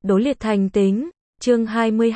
Đố liệt thành tính, chương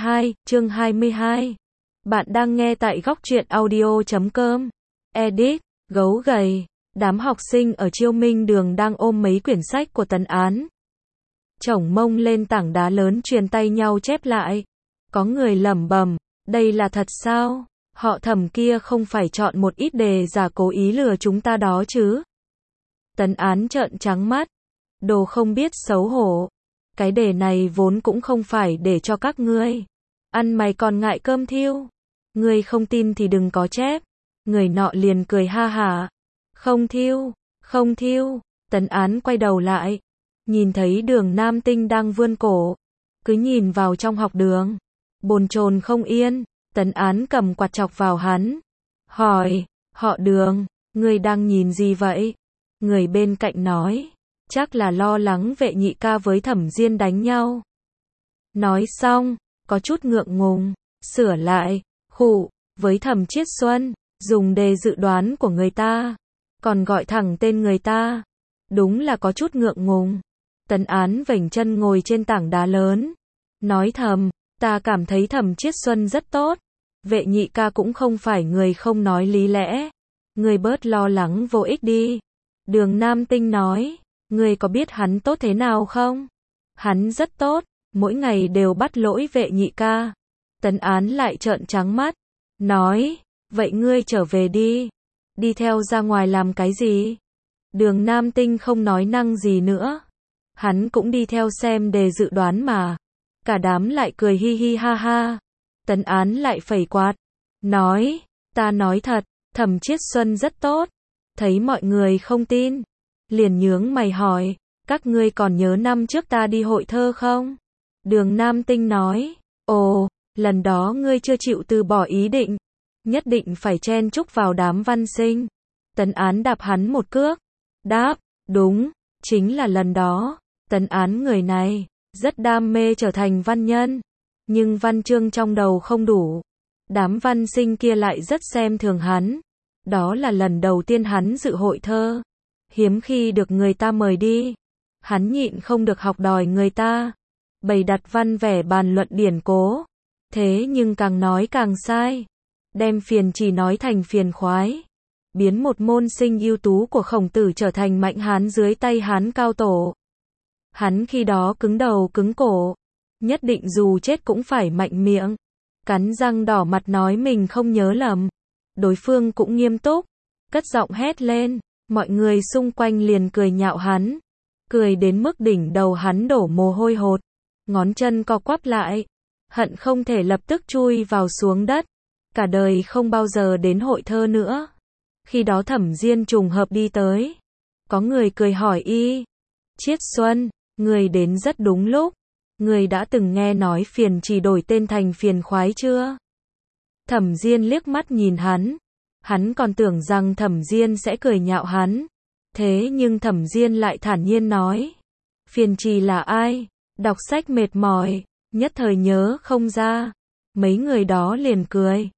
22. Bạn đang nghe tại góc truyện audio.com. Edit, gấu gầy. Đám học sinh ở Chiêu Minh Đường đang ôm mấy quyển sách của Tấn Án. Chổng mông lên tảng đá lớn truyền tay nhau chép lại. Có người lẩm bẩm, đây là thật sao? Họ Thẩm kia không phải chọn một ít đề giả cố ý lừa chúng ta đó chứ? Tấn Án trợn trắng mắt. Đồ không biết xấu hổ. Cái đề này vốn cũng không phải để cho các ngươi ăn, mày còn ngại cơm thiêu. Ngươi không tin thì đừng có chép. Người nọ liền cười ha hả. Không thiêu. Tấn Án quay đầu lại, nhìn thấy Đường Nam Tinh đang vươn cổ, cứ nhìn vào trong học đường, bồn chồn không yên. Tấn Án cầm quạt chọc vào hắn, hỏi, họ Đường, ngươi đang nhìn gì vậy? Người bên cạnh nói, chắc là lo lắng Vệ nhị ca với Thẩm Diên đánh nhau. Nói xong, có chút ngượng ngùng, sửa lại, khụ, với Thẩm Chiết Xuân, dùng đề dự đoán của người ta, còn gọi thẳng tên người ta. Đúng là có chút ngượng ngùng. Tấn Án vểnh chân ngồi trên tảng đá lớn, nói thầm, ta cảm thấy Thẩm Chiết Xuân rất tốt. Vệ nhị ca cũng không phải người không nói lý lẽ. Ngươi bớt lo lắng vô ích đi. Đường Nam Tinh nói, ngươi có biết hắn tốt thế nào không? Hắn rất tốt, mỗi ngày đều bắt lỗi Vệ nhị ca. Tấn Án lại trợn trắng mắt, nói, vậy ngươi trở về đi. Đi theo ra ngoài làm cái gì? Đường Nam Tinh không nói năng gì nữa. Hắn cũng đi theo xem đề dự đoán mà. Cả đám lại cười hi hi ha ha. Tấn Án lại phẩy quạt, nói, ta nói thật, Thẩm Chiết Xuân rất tốt. Thấy mọi người không tin, liền nhướng mày hỏi, các ngươi còn nhớ năm trước ta đi hội thơ không? Đường Nam Tinh nói, ồ, lần đó ngươi chưa chịu từ bỏ ý định, nhất định phải chen chúc vào đám văn sinh. Tấn Án đạp hắn một cước, đáp, đúng, chính là lần đó. Tấn Án người này, rất đam mê trở thành văn nhân, nhưng văn chương trong đầu không đủ. Đám văn sinh kia lại rất xem thường hắn. Đó là lần đầu tiên hắn dự hội thơ, hiếm khi được người ta mời đi. Hắn nhịn không được học đòi người ta, bày đặt văn vẻ bàn luận điển cố. Thế nhưng càng nói càng sai, đem phiền chỉ nói thành phiền khoái, biến một môn sinh ưu tú của Khổng Tử trở thành Mạnh Hán dưới tay Hán Cao Tổ. Hắn khi đó cứng đầu cứng cổ, nhất định dù chết cũng phải mạnh miệng, cắn răng đỏ mặt nói mình không nhớ lầm. Đối phương cũng nghiêm túc, cất giọng hét lên, mọi người xung quanh liền cười nhạo hắn, cười đến mức đỉnh đầu hắn đổ mồ hôi hột, ngón chân co quắp lại, hận không thể lập tức chui vào xuống đất, cả đời không bao giờ đến hội thơ nữa. Khi đó Thẩm Diên trùng hợp đi tới, có người cười hỏi y, Chiết Xuân, người đến rất đúng lúc, người đã từng nghe nói phiền chỉ đổi tên thành phiền khoái chưa? Thẩm Diên liếc mắt nhìn hắn còn tưởng rằng Thẩm Diên sẽ cười nhạo hắn. Thế nhưng Thẩm Diên lại thản nhiên nói, phiền trì là ai? Đọc sách mệt mỏi, nhất thời nhớ không ra. Mấy người đó liền cười,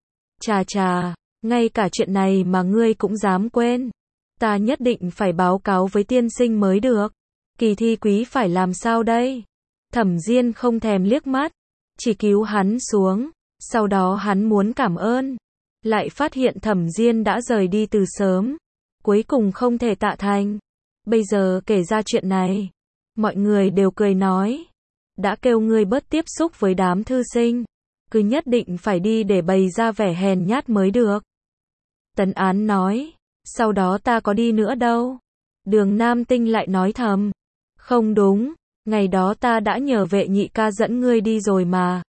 chà, ngay cả chuyện này mà ngươi cũng dám quên. Ta nhất định phải báo cáo với tiên sinh mới được. Kỳ thi quý phải làm sao đây? Thẩm Diên không thèm liếc mắt, chỉ cứu hắn xuống. Sau đó hắn muốn cảm ơn, lại phát hiện Thẩm Diên đã rời đi từ sớm, cuối cùng không thể tạ thành. Bây giờ kể ra chuyện này, mọi người đều cười nói, đã kêu ngươi bớt tiếp xúc với đám thư sinh, cứ nhất định phải đi để bày ra vẻ hèn nhát mới được. Tấn Án nói, sau đó ta có đi nữa đâu. Đường Nam Tinh lại nói thầm, không đúng, ngày đó ta đã nhờ Vệ nhị ca dẫn ngươi đi rồi mà.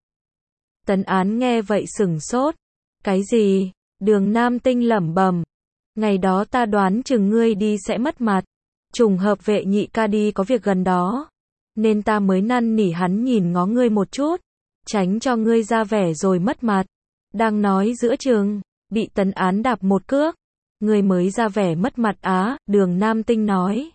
Tấn Án nghe vậy sửng sốt. Cái gì? Đường Nam Tinh lẩm bẩm. Ngày đó ta đoán chừng ngươi đi sẽ mất mặt. Trùng hợp Vệ nhị ca đi có việc gần đó, nên ta mới năn nỉ hắn nhìn ngó ngươi một chút, tránh cho ngươi ra vẻ rồi mất mặt. Đang nói giữa chừng, bị Tấn Án đạp một cước. Ngươi mới ra vẻ mất mặt á? Đường Nam Tinh nói.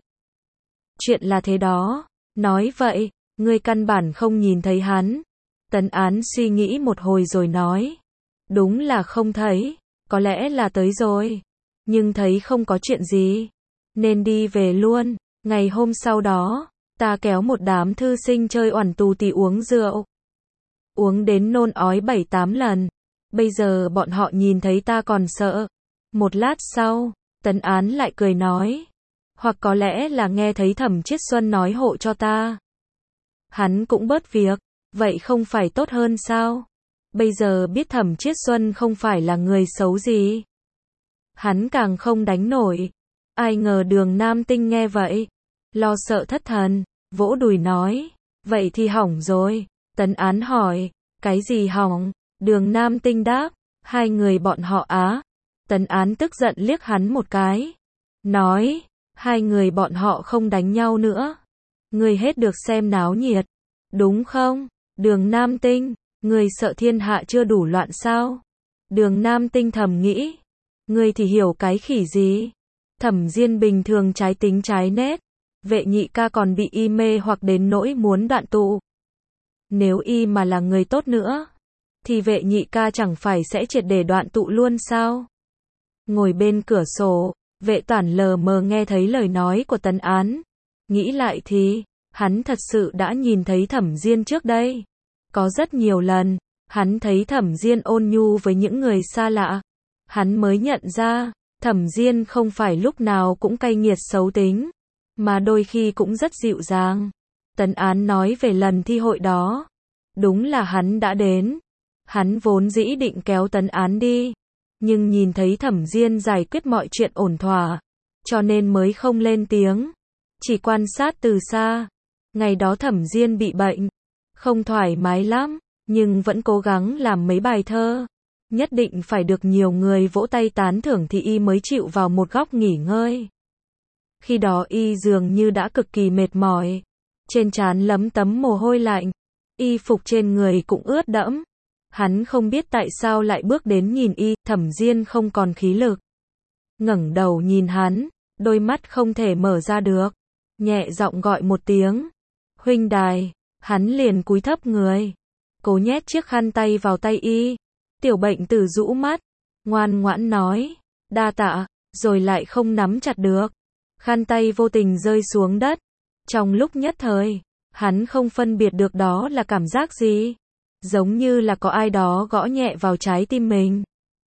Chuyện là thế đó. Nói vậy, ngươi căn bản không nhìn thấy hắn. Tấn Án suy nghĩ một hồi rồi nói, đúng là không thấy, có lẽ là tới rồi, nhưng thấy không có chuyện gì, nên đi về luôn. Ngày hôm sau đó, Ta kéo một đám thư sinh chơi oằn tù tì uống rượu. Uống đến nôn ói 7-8 lần. Bây giờ bọn họ nhìn thấy ta còn sợ. Một lát sau, Tấn Án lại cười nói. Hoặc có lẽ là nghe thấy Thẩm Chiết Xuân nói hộ cho ta. Hắn cũng bớt việc, vậy không phải tốt hơn sao? Bây giờ biết Thẩm Chiết Xuân không phải là người xấu gì. Hắn càng không đánh nổi. Ai ngờ Đường Nam Tinh nghe vậy, lo sợ thất thần, vỗ đùi nói, vậy thì hỏng rồi. Tấn Án hỏi, cái gì hỏng? Đường Nam Tinh đáp, hai người bọn họ á. Tấn Án tức giận liếc hắn một cái, nói, hai người bọn họ không đánh nhau nữa. Ngươi hết được xem náo nhiệt, đúng không? Đường Nam Tinh, ngươi sợ thiên hạ chưa đủ loạn sao? Đường Nam Tinh thầm nghĩ, ngươi thì hiểu cái khỉ gì? Thẩm Diên bình thường trái tính trái nét, Vệ Nhị ca còn bị y mê hoặc đến nỗi muốn đoạn tụ. Nếu y mà là người tốt nữa, thì Vệ Nhị ca chẳng phải sẽ triệt để đoạn tụ luôn sao? Ngồi bên cửa sổ, Vệ Toản lờ mờ nghe thấy lời nói của Tấn Án. Nghĩ lại thì, hắn thật sự đã nhìn thấy Thẩm Diên trước đây. Có rất nhiều lần, hắn thấy Thẩm Diên ôn nhu với những người xa lạ. Hắn mới nhận ra, Thẩm Diên không phải lúc nào cũng cay nghiệt xấu tính, mà đôi khi cũng rất dịu dàng. Tấn Án nói về lần thi hội đó. Đúng là hắn đã đến. Hắn vốn dĩ định kéo Tấn Án đi, nhưng nhìn thấy Thẩm Diên giải quyết mọi chuyện ổn thỏa, cho nên mới không lên tiếng, chỉ quan sát từ xa. Ngày đó Thẩm Diên bị bệnh, không thoải mái lắm, nhưng vẫn cố gắng làm mấy bài thơ. Nhất định phải được nhiều người vỗ tay tán thưởng thì y mới chịu vào một góc nghỉ ngơi. Khi đó y dường như đã cực kỳ mệt mỏi, trên trán lấm tấm mồ hôi lạnh, y phục trên người cũng ướt đẫm. Hắn không biết tại sao lại bước đến nhìn y. Thẩm Diên không còn khí lực, ngẩng đầu nhìn hắn, đôi mắt không thể mở ra được, nhẹ giọng gọi một tiếng, huynh đài. Hắn liền cúi thấp người, cố nhét chiếc khăn tay vào tay y. Tiểu Bệnh Tử rũ mắt, ngoan ngoãn nói, đa tạ, rồi lại không nắm chặt được. Khăn tay vô tình rơi xuống đất. Trong lúc nhất thời, hắn không phân biệt được đó là cảm giác gì. Giống như là có ai đó gõ nhẹ vào trái tim mình.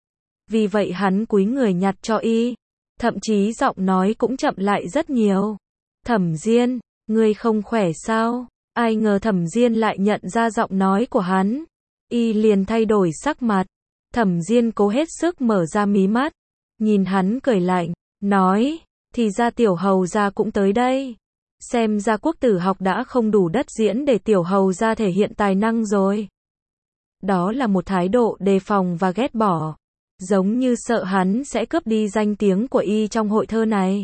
Vì vậy hắn cúi người nhặt cho y. Thậm chí giọng nói cũng chậm lại rất nhiều. Thẩm Diên, ngươi không khỏe sao? Ai ngờ Thẩm Diên lại nhận ra giọng nói của hắn. Y liền thay đổi sắc mặt. Thẩm Diên cố hết sức mở ra mí mắt, nhìn hắn cười lạnh, nói, thì ra tiểu hầu gia cũng tới đây. Xem ra Quốc Tử học đã không đủ đất diễn để tiểu hầu gia thể hiện tài năng rồi. Đó là một thái độ đề phòng và ghét bỏ, giống như sợ hắn sẽ cướp đi danh tiếng của y trong hội thơ này.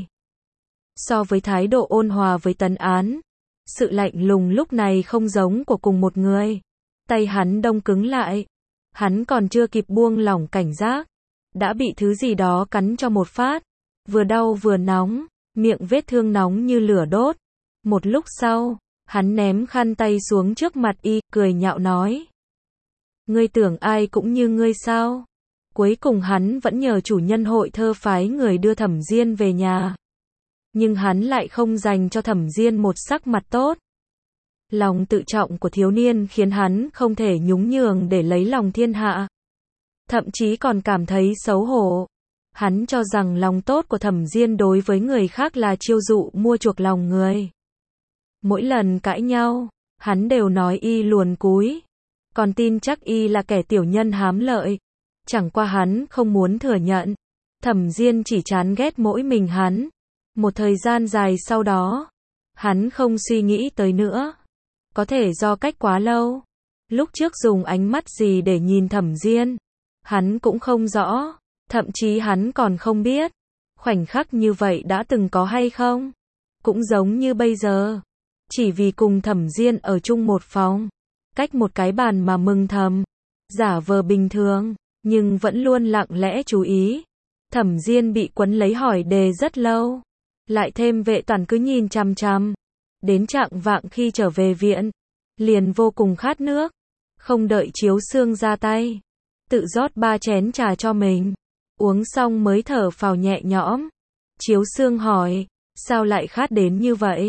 So với thái độ ôn hòa với Tấn Án, sự lạnh lùng lúc này không giống của cùng một người. Tay hắn đông cứng lại. Hắn còn chưa kịp buông lỏng cảnh giác, đã bị thứ gì đó cắn cho một phát. Vừa đau vừa nóng, miệng vết thương nóng như lửa đốt. Một lúc sau, hắn ném khăn tay xuống trước mặt y, cười nhạo nói. Ngươi tưởng ai cũng như ngươi sao? Cuối cùng hắn vẫn nhờ chủ nhân hội thơ phái người đưa Thẩm Diên về nhà. Nhưng hắn lại không dành cho Thẩm Diên một sắc mặt tốt. Lòng tự trọng của thiếu niên khiến hắn không thể nhún nhường để lấy lòng thiên hạ. Thậm chí còn cảm thấy xấu hổ. Hắn cho rằng lòng tốt của Thẩm Diên đối với người khác là chiêu dụ mua chuộc lòng người. Mỗi lần cãi nhau, hắn đều nói y luồn cúi. Còn tin chắc y là kẻ tiểu nhân hám lợi. Chẳng qua hắn không muốn thừa nhận. Thẩm Diên chỉ chán ghét mỗi mình hắn. Một thời gian dài sau đó, hắn không suy nghĩ tới nữa. Có thể do cách quá lâu. Lúc trước dùng ánh mắt gì để nhìn Thẩm Diên, hắn cũng không rõ. Thậm chí hắn còn không biết khoảnh khắc như vậy đã từng có hay không. Cũng giống như bây giờ, chỉ vì cùng Thẩm Diên ở chung một phòng, cách một cái bàn mà mừng thầm, giả vờ bình thường, nhưng vẫn luôn lặng lẽ chú ý. Thẩm Diên bị quấn lấy hỏi đề rất lâu, lại thêm Vệ Toản cứ nhìn chằm chằm. Đến chạng vạng khi trở về viện, liền vô cùng khát nước, không đợi Chiếu Xương ra tay, tự rót 3 chén trà cho mình, uống xong mới thở phào nhẹ nhõm. Chiếu Xương hỏi, sao lại khát đến như vậy?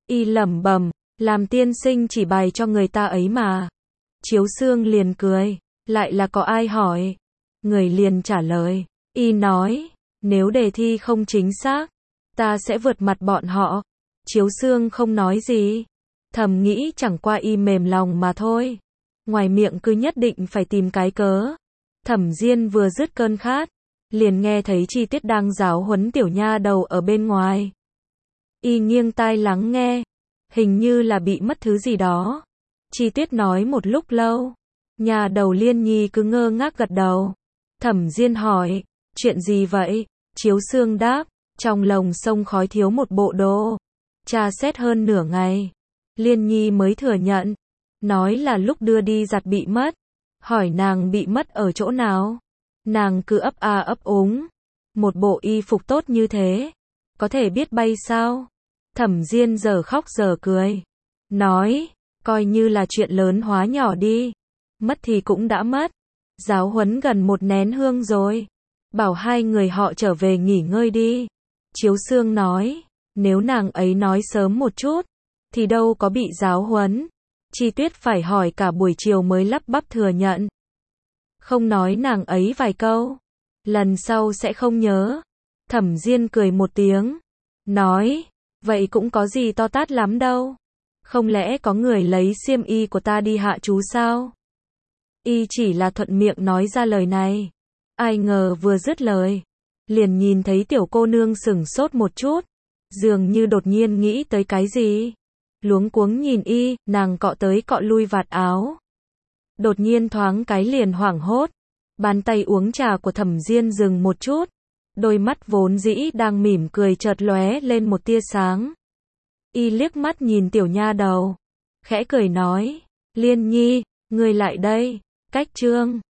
Y lẩm bẩm, làm tiên sinh chỉ bày cho người ta ấy mà. Chiếu Xương liền cười, lại là có ai hỏi. Người liền trả lời, Y nói, nếu đề thi không chính xác, ta sẽ vượt mặt bọn họ. Chiếu Xương không nói gì, thầm nghĩ chẳng qua Y mềm lòng mà thôi. Ngoài miệng cứ nhất định phải tìm cái cớ. Thẩm Diên vừa dứt cơn khát, liền nghe thấy Chi Tiết đang giáo huấn tiểu nha đầu ở bên ngoài. Y nghiêng tai lắng nghe, hình như là bị mất thứ gì đó. Chi Tiết nói một lúc lâu, nha đầu Liên Nhi cứ ngơ ngác gật đầu. Thẩm Diên hỏi, chuyện gì vậy? Chiếu Xương đáp, trong lồng sông khói thiếu một bộ đồ. Tra xét hơn nửa ngày, Liên Nhi mới thừa nhận, nói là lúc đưa đi giặt bị mất. Hỏi nàng bị mất ở chỗ nào? Nàng cứ ấp a ấp úng. Một bộ y phục tốt như thế, có thể biết bay sao? Thẩm Diên giờ khóc giờ cười, nói, coi như là chuyện lớn hóa nhỏ đi. Mất thì cũng đã mất. Giáo huấn gần một nén hương rồi. Bảo hai người họ trở về nghỉ ngơi đi. Chiếu Xương nói, nếu nàng ấy nói sớm một chút, thì đâu có bị giáo huấn. Chi Tiết phải hỏi cả buổi chiều mới lắp bắp thừa nhận. Không nói nàng ấy vài câu, lần sau sẽ không nhớ. Thẩm Diên cười một tiếng, nói, vậy cũng có gì to tát lắm đâu. Không lẽ có người lấy xiêm y của ta đi hạ chú sao? Y chỉ là thuận miệng nói ra lời này. Ai ngờ vừa dứt lời, liền nhìn thấy tiểu cô nương sửng sốt một chút, dường như đột nhiên nghĩ tới cái gì. Luống cuống nhìn Y, nàng cọ tới cọ lui vạt áo. Đột nhiên thoáng cái liền hoảng hốt. Bàn tay uống trà của Thẩm Diên dừng một chút. Đôi mắt vốn dĩ đang mỉm cười chợt lóe lên một tia sáng. Y liếc mắt nhìn tiểu nha đầu, khẽ cười nói, Liên Nhi, ngươi lại đây. Cách chương